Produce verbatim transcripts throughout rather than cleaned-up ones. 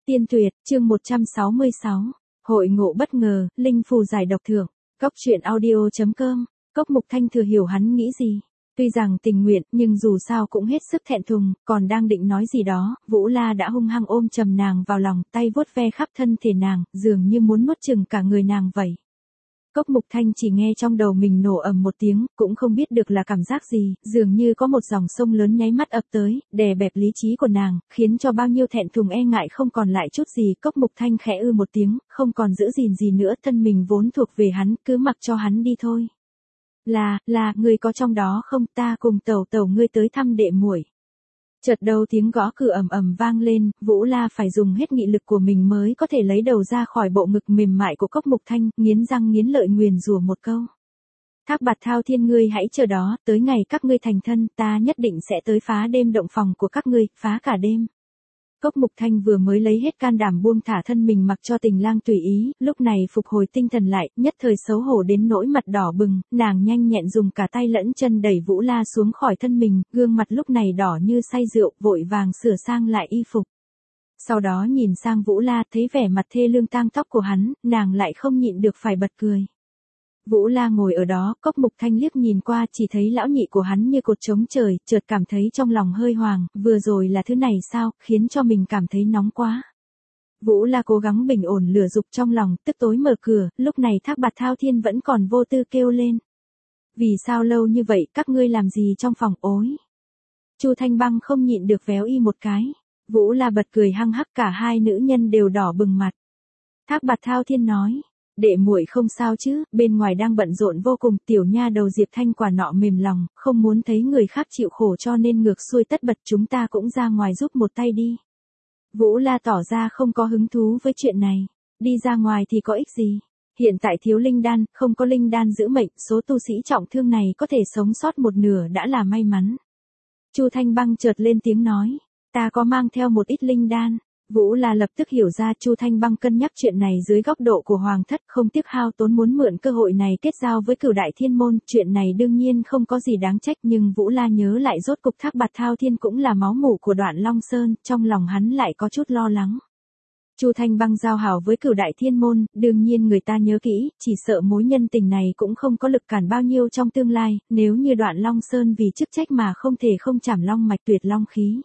Tiên tuyệt, chương một trăm sáu mươi sáu. Hội ngộ bất ngờ, linh phù giải độc thưởng. Cốc truyện audio chấm com. Cốc Mục Thanh thừa hiểu hắn nghĩ gì. Tuy rằng tình nguyện, nhưng dù sao cũng hết sức thẹn thùng, còn đang định nói gì đó, Vũ La đã hung hăng ôm chầm nàng vào lòng, tay vuốt ve khắp thân thể nàng, dường như muốn nuốt chửng cả người nàng vậy. Cốc Mục Thanh chỉ nghe trong đầu mình nổ ầm một tiếng, cũng không biết được là cảm giác gì, dường như có một dòng sông lớn nháy mắt ập tới, đè bẹp lý trí của nàng, khiến cho bao nhiêu thẹn thùng e ngại không còn lại chút gì. Cốc Mục Thanh khẽ ư một tiếng, không còn giữ gìn gì nữa, thân mình vốn thuộc về hắn, cứ mặc cho hắn đi thôi. Là, là, người có trong đó không, ta cùng tẩu tẩu ngươi tới thăm đệ muội. Chợt đầu tiếng gõ cửa ầm ầm vang lên, Vũ La phải dùng hết nghị lực của mình mới có thể lấy đầu ra khỏi bộ ngực mềm mại của Cốc Mục Thanh, nghiến răng nghiến lợi nguyền rủa một câu. Thác Bạt Thao Thiên, ngươi hãy chờ đó, tới ngày các ngươi thành thân, ta nhất định sẽ tới phá đêm động phòng của các ngươi, phá cả đêm. Cốc Mục Thanh vừa mới lấy hết can đảm buông thả thân mình mặc cho tình lang tùy ý, lúc này phục hồi tinh thần lại, nhất thời xấu hổ đến nỗi mặt đỏ bừng, nàng nhanh nhẹn dùng cả tay lẫn chân đẩy Vũ La xuống khỏi thân mình, gương mặt lúc này đỏ như say rượu, vội vàng sửa sang lại y phục. Sau đó nhìn sang Vũ La, thấy vẻ mặt thê lương tang tóc của hắn, nàng lại không nhịn được phải bật cười. Vũ La ngồi ở đó, Cốc Mục Thanh liếc nhìn qua chỉ thấy lão nhị của hắn như cột trống trời, chợt cảm thấy trong lòng hơi hoàng, vừa rồi là thứ này sao, khiến cho mình cảm thấy nóng quá. Vũ La cố gắng bình ổn lửa dục trong lòng, tức tối mở cửa, lúc này Thác Bạt Thao Thiên vẫn còn vô tư kêu lên. Vì sao lâu như vậy, các ngươi làm gì trong phòng ối? Chu Thanh Băng không nhịn được véo y một cái. Vũ La bật cười hăng hắc, cả hai nữ nhân đều đỏ bừng mặt. Thác Bạt Thao Thiên nói. Đệ muội không sao chứ, bên ngoài đang bận rộn vô cùng, tiểu nha đầu Diệp Thanh quả nọ mềm lòng, không muốn thấy người khác chịu khổ cho nên ngược xuôi tất bật, chúng ta cũng ra ngoài giúp một tay đi. Vũ La tỏ ra không có hứng thú với chuyện này, đi ra ngoài thì có ích gì, hiện tại thiếu linh đan, không có linh đan giữ mệnh, số tu sĩ trọng thương này có thể sống sót một nửa đã là may mắn. Chu Thanh Băng chợt lên tiếng nói, ta có mang theo một ít linh đan. Vũ La lập tức hiểu ra Chu Thanh Băng cân nhắc chuyện này dưới góc độ của hoàng thất, không tiếc hao tốn muốn mượn cơ hội này kết giao với Cửu Đại Thiên Môn, chuyện này đương nhiên không có gì đáng trách, nhưng Vũ La nhớ lại rốt cục Thác Bạt Thao Thiên cũng là máu mủ của Đoạn Long Sơn, trong lòng hắn lại có chút lo lắng. Chu Thanh Băng giao hảo với Cửu Đại Thiên Môn, đương nhiên người ta nhớ kỹ, chỉ sợ mối nhân tình này cũng không có lực cản bao nhiêu trong tương lai, nếu như Đoạn Long Sơn vì chức trách mà không thể không chảm long mạch tuyệt long khí.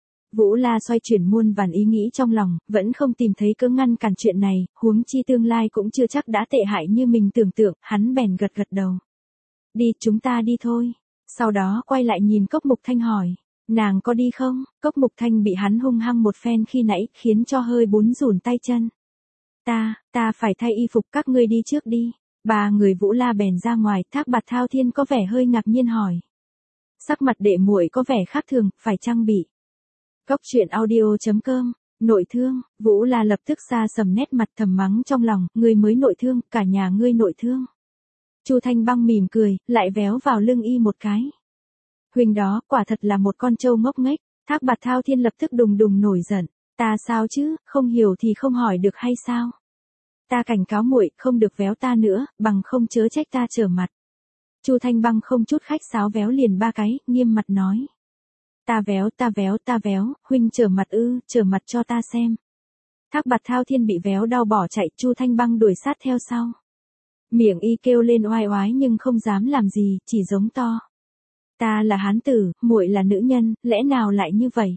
Vũ La xoay chuyển muôn vàn ý nghĩ trong lòng, vẫn không tìm thấy cớ ngăn cản chuyện này, huống chi tương lai cũng chưa chắc đã tệ hại như mình tưởng tượng, hắn bèn gật gật đầu. Đi, chúng ta đi thôi. Sau đó quay lại nhìn Cốc Mục Thanh hỏi, nàng có đi không? Cốc Mục Thanh bị hắn hung hăng một phen khi nãy, khiến cho hơi bún rủn tay chân. Ta, ta phải thay y phục, các ngươi đi trước đi. Ba người Vũ La bèn ra ngoài, Thác Bạt Thao Thiên có vẻ hơi ngạc nhiên hỏi. Sắc mặt đệ muội có vẻ khác thường, phải chăng bị? Cốc truyện audio chấm com. Nội thương, Vũ La lập tức xa sầm nét mặt, thầm mắng trong lòng, ngươi mới nội thương, cả nhà ngươi nội thương. Chu Thanh Băng mỉm cười, lại véo vào lưng y một cái. Huynh đó, quả thật là một con trâu ngốc nghếch. Thác Bạt Thao Thiên lập tức đùng đùng nổi giận, ta sao chứ, không hiểu thì không hỏi được hay sao? Ta cảnh cáo muội, không được véo ta nữa, bằng không chớ trách ta trở mặt. Chu Thanh Băng không chút khách sáo véo liền ba cái, nghiêm mặt nói. Ta véo, ta véo, ta véo, huynh trở mặt ư, trở mặt cho ta xem. Thác Bạt Thao Thiên bị véo đau bỏ chạy, Chu Thanh Băng đuổi sát theo sau. Miệng y kêu lên oai oái nhưng không dám làm gì, chỉ giống to. Ta là hán tử, muội là nữ nhân, lẽ nào lại như vậy?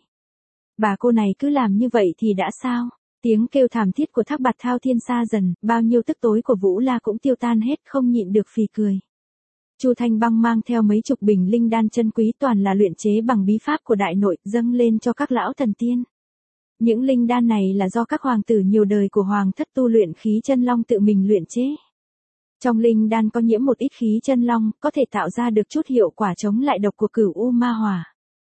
Bà cô này cứ làm như vậy thì đã sao? Tiếng kêu thảm thiết của Thác Bạt Thao Thiên xa dần, bao nhiêu tức tối của Vũ La cũng tiêu tan hết, không nhịn được phì cười. Chu Thanh Băng mang theo mấy chục bình linh đan chân quý toàn là luyện chế bằng bí pháp của đại nội, dâng lên cho các lão thần tiên. Những linh đan này là do các hoàng tử nhiều đời của hoàng thất tu luyện khí chân long tự mình luyện chế. Trong linh đan có nhiễm một ít khí chân long, có thể tạo ra được chút hiệu quả chống lại độc của Cửu U Ma Hỏa.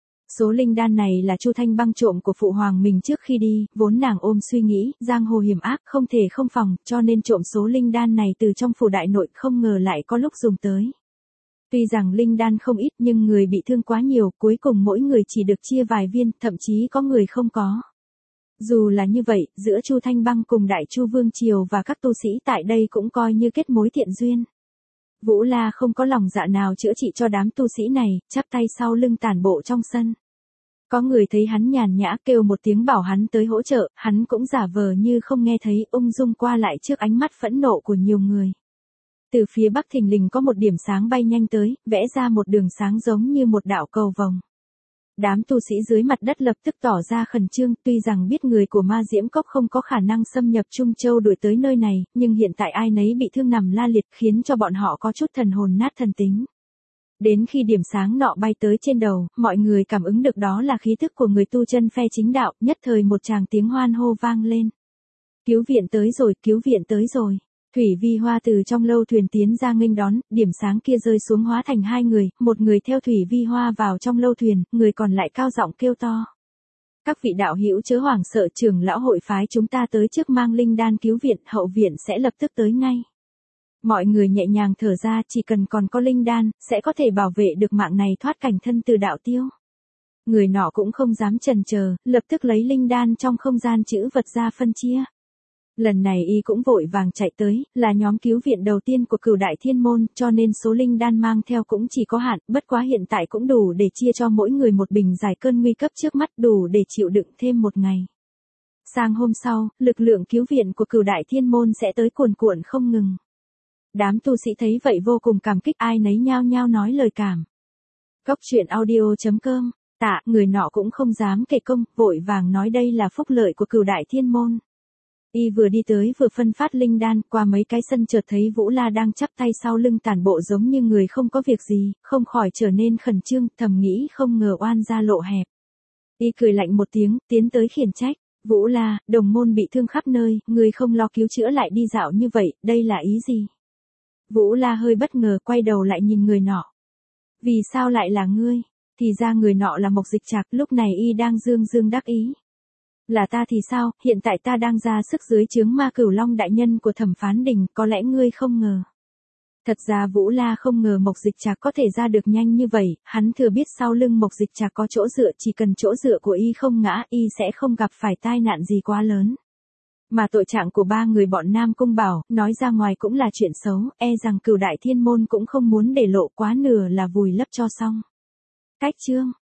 Số linh đan này là Chu Thanh Băng trộm của phụ hoàng mình trước khi đi, vốn nàng ôm suy nghĩ, giang hồ hiểm ác không thể không phòng, cho nên trộm số linh đan này từ trong phủ đại nội, không ngờ lại có lúc dùng tới. Tuy rằng linh đan không ít nhưng người bị thương quá nhiều, cuối cùng mỗi người chỉ được chia vài viên, thậm chí có người không có. Dù là như vậy, giữa Chu Thanh Băng cùng Đại Chu Vương Triều và các tu sĩ tại đây cũng coi như kết mối thiện duyên. Vũ La không có lòng dạ nào chữa trị cho đám tu sĩ này, chắp tay sau lưng tản bộ trong sân. Có người thấy hắn nhàn nhã kêu một tiếng bảo hắn tới hỗ trợ, hắn cũng giả vờ như không nghe thấy, ung dung qua lại trước ánh mắt phẫn nộ của nhiều người. Từ phía bắc thình lình có một điểm sáng bay nhanh tới, vẽ ra một đường sáng giống như một đạo cầu vồng. Đám tu sĩ dưới mặt đất lập tức tỏ ra khẩn trương, tuy rằng biết người của Ma Diễm Cốc không có khả năng xâm nhập Trung Châu đuổi tới nơi này, nhưng hiện tại ai nấy bị thương nằm la liệt khiến cho bọn họ có chút thần hồn nát thần tính. Đến khi điểm sáng nọ bay tới trên đầu, mọi người cảm ứng được đó là khí thức của người tu chân phe chính đạo, nhất thời một tràng tiếng hoan hô vang lên. Cứu viện tới rồi, cứu viện tới rồi. Thủy Vi Hoa từ trong lâu thuyền tiến ra nghênh đón, điểm sáng kia rơi xuống hóa thành hai người, một người theo Thủy Vi Hoa vào trong lâu thuyền, người còn lại cao giọng kêu to. Các vị đạo hữu chớ hoảng sợ, trưởng lão hội phái chúng ta tới trước mang linh đan cứu viện, hậu viện sẽ lập tức tới ngay. Mọi người nhẹ nhàng thở ra, chỉ cần còn có linh đan, sẽ có thể bảo vệ được mạng này thoát cảnh thân từ đạo tiêu. Người nọ cũng không dám chần chờ, lập tức lấy linh đan trong không gian chữ vật ra phân chia. Lần này y cũng vội vàng chạy tới, là nhóm cứu viện đầu tiên của Cửu Đại Thiên Môn, cho nên số linh đan mang theo cũng chỉ có hạn, bất quá hiện tại cũng đủ để chia cho mỗi người một bình giải cơn nguy cấp trước mắt, đủ để chịu đựng thêm một ngày. Sang hôm sau, lực lượng cứu viện của Cửu Đại Thiên Môn sẽ tới cuồn cuộn không ngừng. Đám tu sĩ thấy vậy vô cùng cảm kích, ai nấy nhao nhao nói lời cảm. Cốc truyện audio chấm com, tạ, người nọ cũng không dám kể công, vội vàng nói đây là phúc lợi của Cửu Đại Thiên Môn. Y vừa đi tới vừa phân phát linh đan, qua mấy cái sân chợt thấy Vũ La đang chắp tay sau lưng tản bộ giống như người không có việc gì, không khỏi trở nên khẩn trương, thầm nghĩ không ngờ oan gia lộ hẹp. Y cười lạnh một tiếng, tiến tới khiển trách. Vũ La, đồng môn bị thương khắp nơi, người không lo cứu chữa lại đi dạo như vậy, đây là ý gì? Vũ La hơi bất ngờ quay đầu lại nhìn người nọ. Vì sao lại là ngươi? Thì ra người nọ là Mộc Dịch Trạc, lúc này y đang dương dương đắc ý. Là ta thì sao, hiện tại ta đang ra sức dưới trướng Ma Cửu Long đại nhân của Thẩm Phán Đình, có lẽ ngươi không ngờ. Thật ra Vũ La không ngờ Mộc Dịch Trạc có thể ra được nhanh như vậy, hắn thừa biết sau lưng Mộc Dịch Trạc có chỗ dựa, chỉ cần chỗ dựa của y không ngã, y sẽ không gặp phải tai nạn gì quá lớn. Mà tội trạng của ba người bọn Nam Cung Bảo, nói ra ngoài cũng là chuyện xấu, e rằng Cửu Đại Thiên Môn cũng không muốn để lộ, quá nửa là vùi lấp cho xong. Cách chương